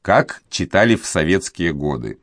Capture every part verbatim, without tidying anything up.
Как читали в советские годы.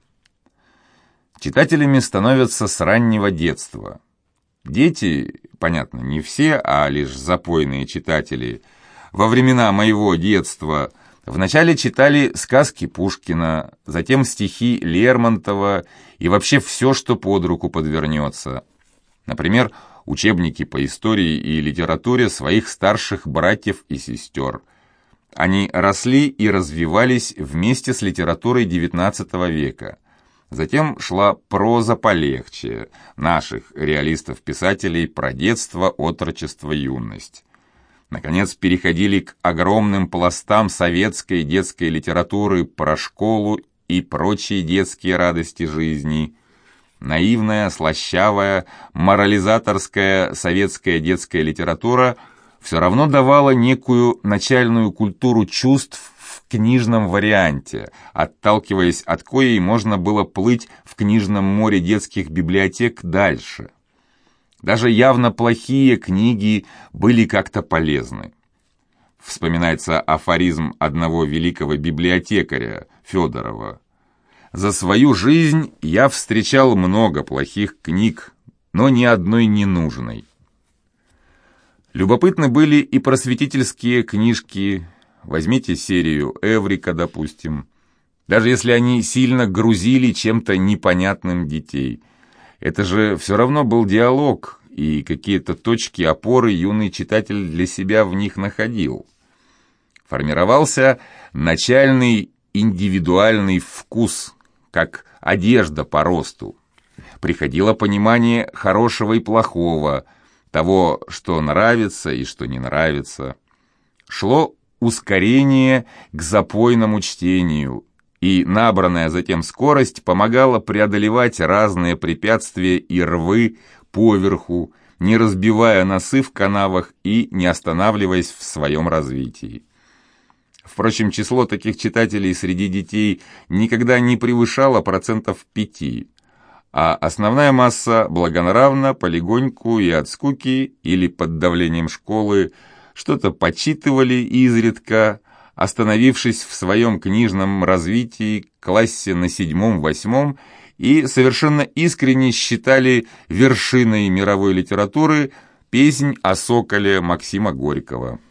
Читателями становятся с раннего детства. Дети, понятно, не все, а лишь запойные читатели, во времена моего детства вначале читали сказки Пушкина, затем стихи Лермонтова и вообще все, что под руку подвернется. Например, учебники по истории и литературе своих старших братьев и сестер. Они росли и развивались вместе с литературой девятнадцатого века. Затем шла проза полегче, наших реалистов-писателей про детство, отрочество, юность. Наконец переходили к огромным пластам советской детской литературы про школу и прочие детские радости жизни. Наивная, слащавая, морализаторская советская детская литература все равно давала некую начальную культуру чувств в книжном варианте, отталкиваясь от коей можно было плыть в книжном море детских библиотек дальше. Даже явно плохие книги были как-то полезны. Вспоминается афоризм одного великого библиотекаря, Федорова. «За свою жизнь я встречал много плохих книг, но ни одной ненужной». Любопытны были и просветительские книжки. Возьмите серию «Эврика», допустим. Даже если они сильно грузили чем-то непонятным детей. Это же все равно был диалог, и какие-то точки опоры юный читатель для себя в них находил. Формировался начальный индивидуальный вкус, как одежда по росту. Приходило понимание хорошего и плохого, того, что нравится и что не нравится. Шло ускорение к запойному чтению, и набранная затем скорость помогала преодолевать разные препятствия и рвы поверху, не разбивая носы в канавах и не останавливаясь в своем развитии. Впрочем, число таких читателей среди детей никогда не превышало процентов пяти, а основная масса благонравно, полегоньку и от скуки или под давлением школы что-то почитывали изредка, остановившись в своем книжном развитии классе на седьмом-восьмом и совершенно искренне считали вершиной мировой литературы «Песнь о соколе» Максима Горького.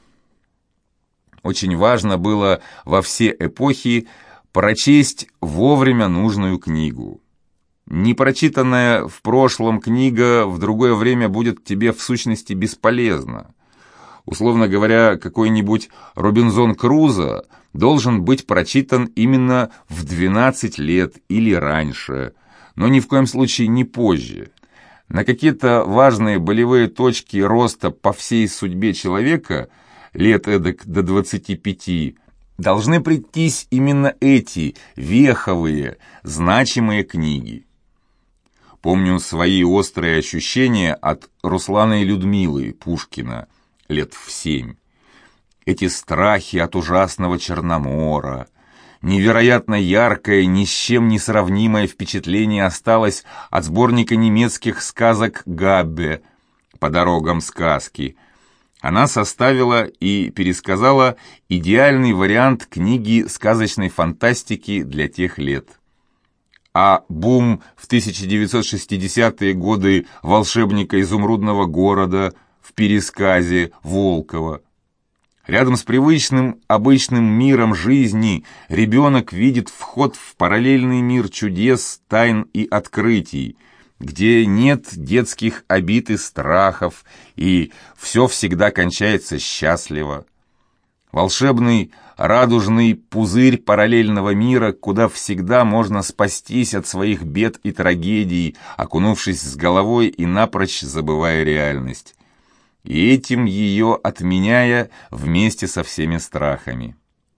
Очень важно было во все эпохи прочесть вовремя нужную книгу. Непрочитанная в прошлом книга в другое время будет тебе в сущности бесполезна. Условно говоря, какой-нибудь Робинзон Крузо должен быть прочитан именно в двенадцать лет или раньше, но ни в коем случае не позже. На какие-то важные болевые точки роста по всей судьбе человека, лет эдак до двадцати пяти, должны прийтись именно эти веховые, значимые книги. Помню свои острые ощущения от Руслана и Людмилы Пушкина, лет в семь. Эти страхи от ужасного Черномора, невероятно яркое, ни с чем не сравнимое впечатление осталось от сборника немецких сказок Габбе «По дорогам сказки». Она составила и пересказала идеальный вариант книги сказочной фантастики для тех лет. А бум в тысяча девятьсот шестидесятые годы волшебника изумрудного города в пересказе Волкова. Рядом с привычным, обычным миром жизни ребенок видит вход в параллельный мир чудес, тайн и открытий, где нет детских обид и страхов, и все всегда кончается счастливо. Волшебный, радужный пузырь параллельного мира, куда всегда можно спастись от своих бед и трагедий, окунувшись с головой и напрочь забывая реальность, и этим ее отменяя вместе со всеми страхами.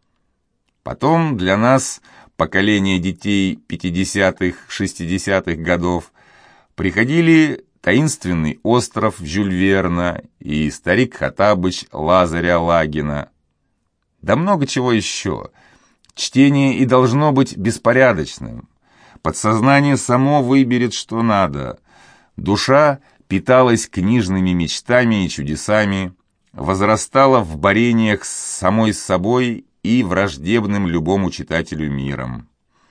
Потом для нас, поколение детей пятидесятых, шестидесятых годов, приходили «Таинственный остров» Жюль Верна и «Старик Хоттабыч» Лазаря Лагина. Да много чего еще. Чтение и должно быть беспорядочным. Подсознание само выберет, что надо. Душа питалась книжными мечтами и чудесами, возрастала в борениях с самой собой и враждебным любому читателю миром.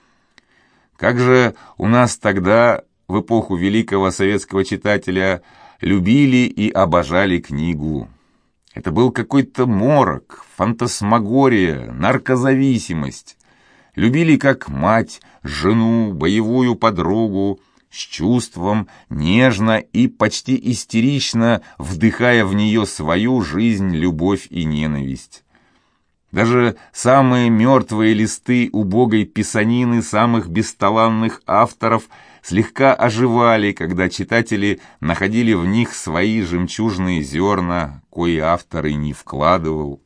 Как же у нас тогда, в эпоху великого советского читателя, любили и обожали книгу. Это был какой-то морок, фантасмагория, наркозависимость. Любили как мать, жену, боевую подругу, с чувством, нежно и почти истерично вдыхая в нее свою жизнь, любовь и ненависть. Даже самые мертвые листы убогой писанины самых бесталанных авторов слегка оживали, когда читатели находили в них свои жемчужные зерна, кои автор и не вкладывал.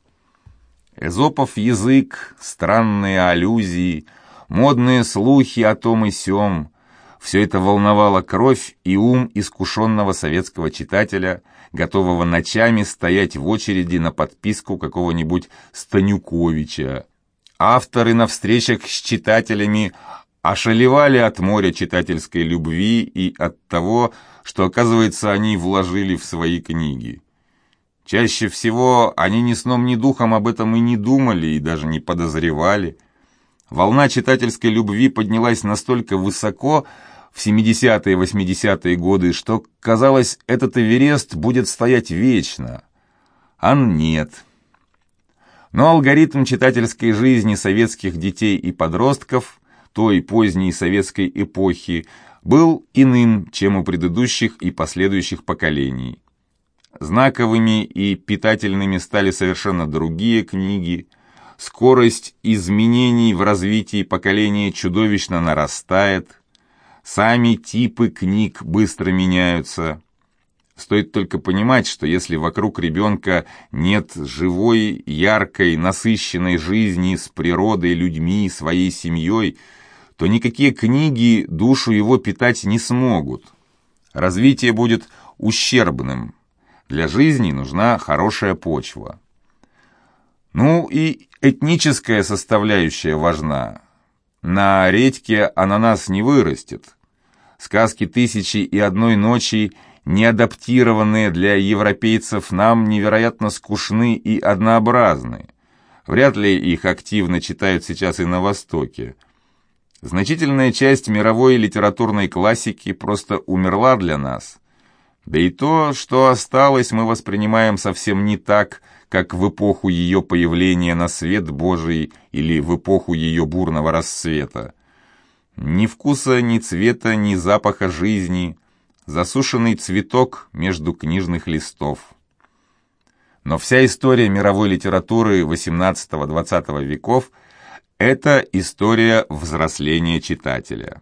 Эзопов язык, странные аллюзии, модные слухи о том и сём — все это волновало кровь и ум искушенного советского читателя, готового ночами стоять в очереди на подписку какого-нибудь Станюковича. Авторы на встречах с читателями ошалевали от моря читательской любви и от того, что, оказывается, они вложили в свои книги. Чаще всего они ни сном, ни духом об этом и не думали, и даже не подозревали. Волна читательской любви поднялась настолько высоко в семидесятые и восьмидесятые годы, что, казалось, этот Эверест будет стоять вечно. А нет. Но алгоритм читательской жизни советских детей и подростков той поздней советской эпохи был иным, чем у предыдущих и последующих поколений. Знаковыми и питательными стали совершенно другие книги. Скорость изменений в развитии поколения чудовищно нарастает. Сами типы книг быстро меняются. Стоит только понимать, что если вокруг ребенка нет живой, яркой, насыщенной жизни с природой, людьми, своей семьей, то никакие книги душу его питать не смогут. Развитие будет ущербным. Для жизни нужна хорошая почва. Ну и этническая составляющая важна. На редьке ананас не вырастет. Сказки «Тысячи и одной ночи», не адаптированные для европейцев, нам невероятно скучны и однообразны. Вряд ли их активно читают сейчас и на Востоке. Значительная часть мировой литературной классики просто умерла для нас. Да и то, что осталось, мы воспринимаем совсем не так, как в эпоху ее появления на свет Божий или в эпоху ее бурного расцвета. Ни вкуса, ни цвета, ни запаха жизни, засушенный цветок между книжных листов. Но вся история мировой литературы восемнадцатого-двадцатого веков – это история взросления читателя.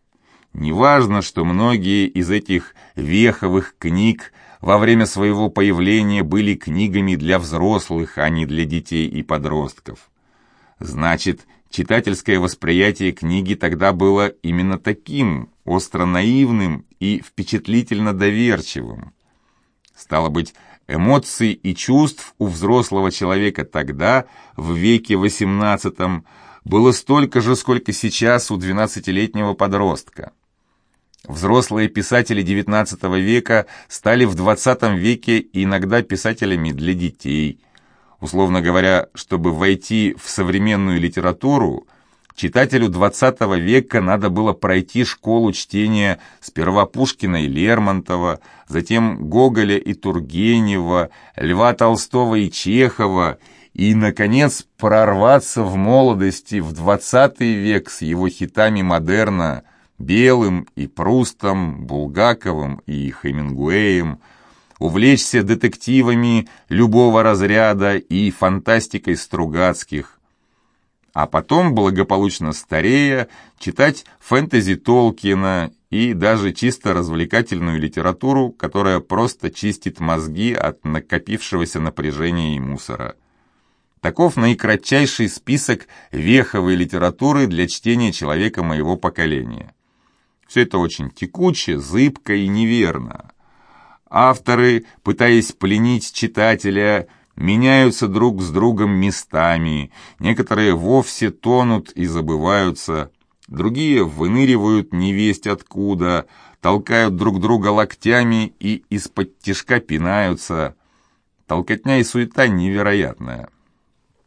Неважно, что многие из этих веховых книг во время своего появления были книгами для взрослых, а не для детей и подростков. Значит, читательское восприятие книги тогда было именно таким, остро наивным и впечатлительно доверчивым. Стало быть, эмоций и чувств у взрослого человека тогда, в веке восемнадцатом, было столько же, сколько сейчас у двенадцатилетнего подростка. Взрослые писатели девятнадцатого века стали в двадцатом веке иногда писателями для детей. Условно говоря, чтобы войти в современную литературу, читателю двадцатого века надо было пройти школу чтения сперва Пушкина и Лермонтова, затем Гоголя и Тургенева, Льва Толстого и Чехова, и, наконец, прорваться в молодости в двадцатый век с его хитами модерна, Белым и Прустом, Булгаковым и Хемингуэем, увлечься детективами любого разряда и фантастикой Стругацких, а потом, благополучно старея, читать фэнтези Толкиена и даже чисто развлекательную литературу, которая просто чистит мозги от накопившегося напряжения и мусора. Таков наикратчайший список веховой литературы для чтения человека моего поколения. Все это очень текуче, зыбко и неверно. Авторы, пытаясь пленить читателя, меняются друг с другом местами, некоторые вовсе тонут и забываются, другие выныривают невесть откуда, толкают друг друга локтями и из-под тишка пинаются. Толкотня и суета невероятная.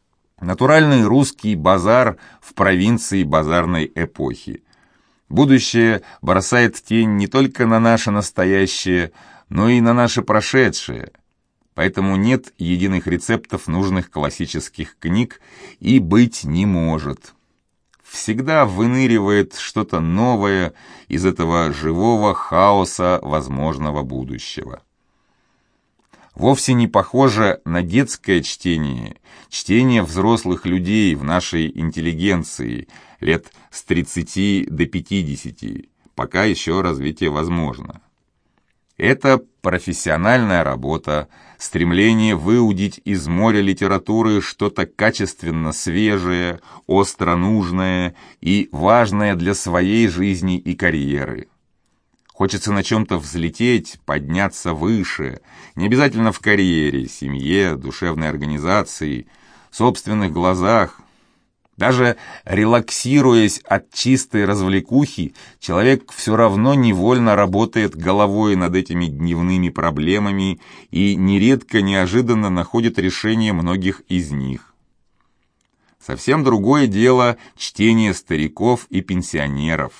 Натуральный русский базар в провинции базарной эпохи. Будущее бросает тень не только на наше настоящее, но и на наше прошедшее. Поэтому нет единых рецептов нужных классических книг и быть не может. Всегда выныривает что-то новое из этого живого хаоса возможного будущего. Вовсе не похоже на детское чтение, чтение взрослых людей в нашей интеллигенции лет с тридцати до пятидесяти, пока еще развитие возможно. Это профессиональная работа, стремление выудить из моря литературы что-то качественно свежее, остро нужное и важное для своей жизни и карьеры. Хочется на чем-то взлететь, подняться выше, не обязательно в карьере, семье, душевной организации, собственных глазах. Даже релаксируясь от чистой развлекухи, человек все равно невольно работает головой над этими дневными проблемами и нередко неожиданно находит решение многих из них. Совсем другое дело чтение стариков и пенсионеров.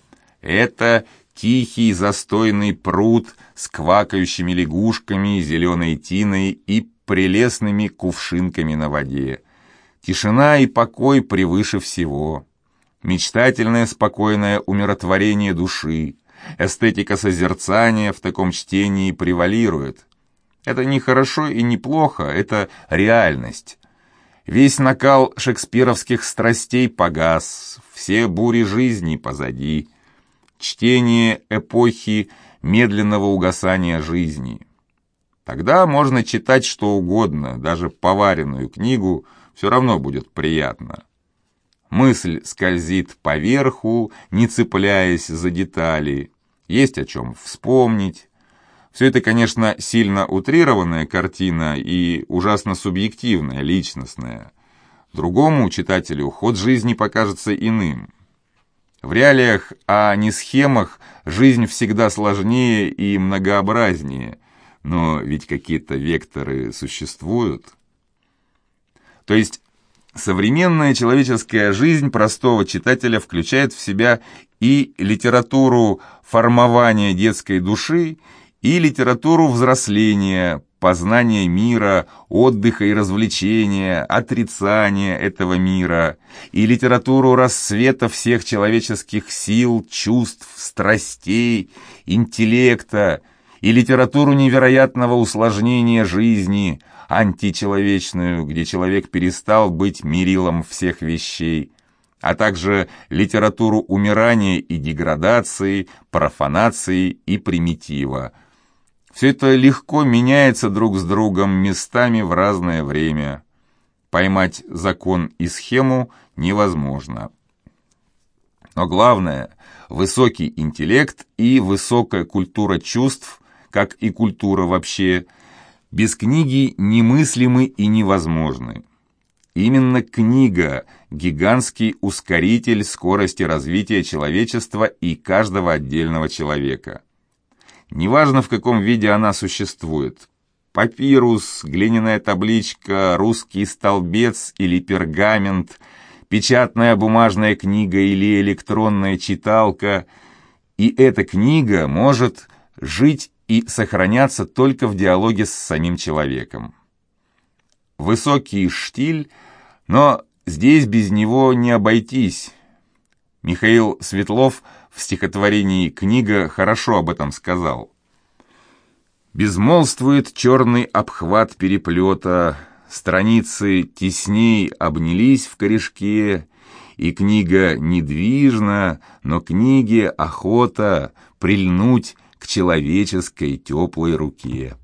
Это тихий застойный пруд с квакающими лягушками, зеленой тиной и прелестными кувшинками на воде. Тишина и покой превыше всего. Мечтательное спокойное умиротворение души. Эстетика созерцания в таком чтении превалирует. Это не хорошо и не плохо, это реальность. Весь накал шекспировских страстей погас, все бури жизни позади. Чтение эпохи медленного угасания жизни. Тогда можно читать что угодно, даже поваренную книгу, все равно будет приятно. Мысль скользит поверху, не цепляясь за детали, есть о чем вспомнить. Все это, конечно, сильно утрированная картина и ужасно субъективная, личностная. Другому читателю ход жизни покажется иным. В реалиях, а не схемах, жизнь всегда сложнее и многообразнее, но ведь какие-то векторы существуют. То есть современная человеческая жизнь простого читателя включает в себя и литературу формования детской души, и литературу взросления, познания мира, отдыха и развлечения, отрицания этого мира, и литературу рассвета всех человеческих сил, чувств, страстей, интеллекта, и литературу невероятного усложнения жизни, античеловечную, где человек перестал быть мерилом всех вещей, а также литературу умирания и деградации, профанации и примитива. Все это легко меняется друг с другом местами в разное время. Поймать закон и схему невозможно. Но главное – высокий интеллект и высокая культура чувств, как и культура вообще, без книги немыслимы и невозможны. Именно книга – гигантский ускоритель скорости развития человечества и каждого отдельного человека. Неважно, в каком виде она существует – папирус, глиняная табличка, русский столбец или пергамент, печатная бумажная книга или электронная читалка – и эта книга может жить и сохраняться только в диалоге с самим человеком. Высокий штиль, но здесь без него не обойтись. Михаил Светлов в стихотворении «Книга» хорошо об этом сказал. Безмолвствует черный обхват переплета, страницы тесней обнялись в корешке, и книга недвижна, но книге охота прильнуть к человеческой теплой руке.